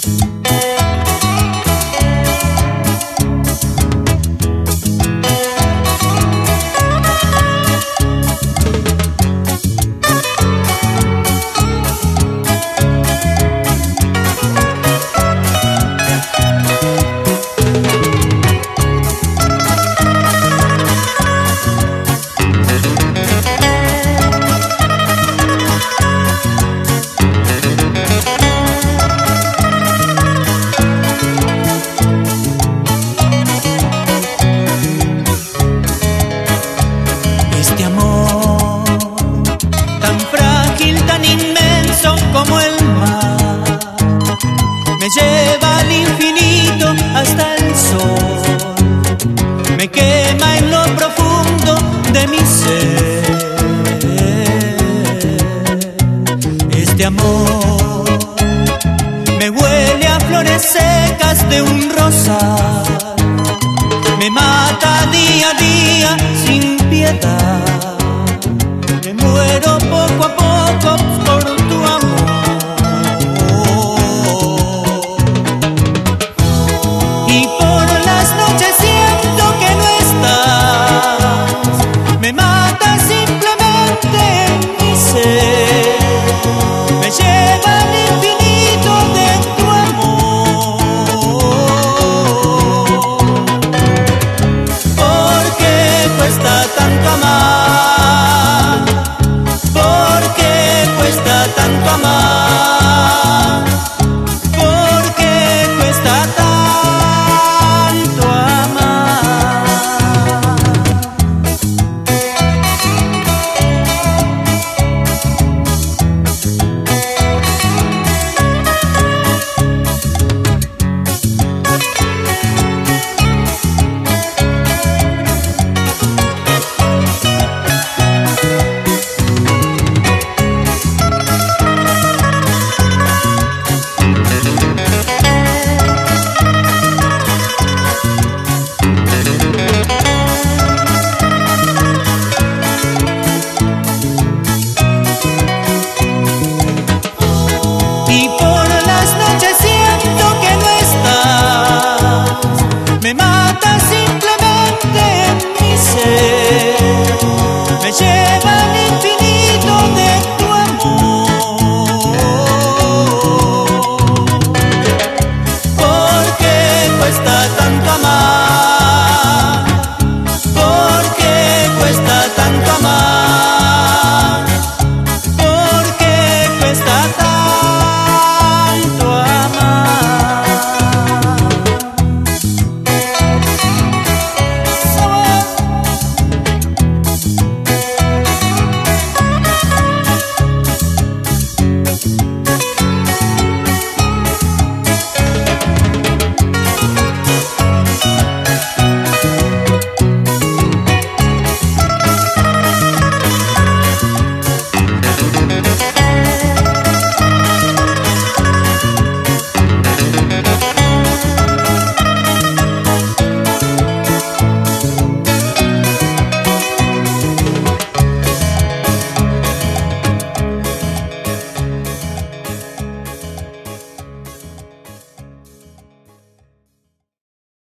Como el mar me lleva al infinito hasta el sol, me quema en lo profundo de mi ser. Este amor me huele a flores secas de un rosal, me mata día a día sin piedad, me muero poco a poco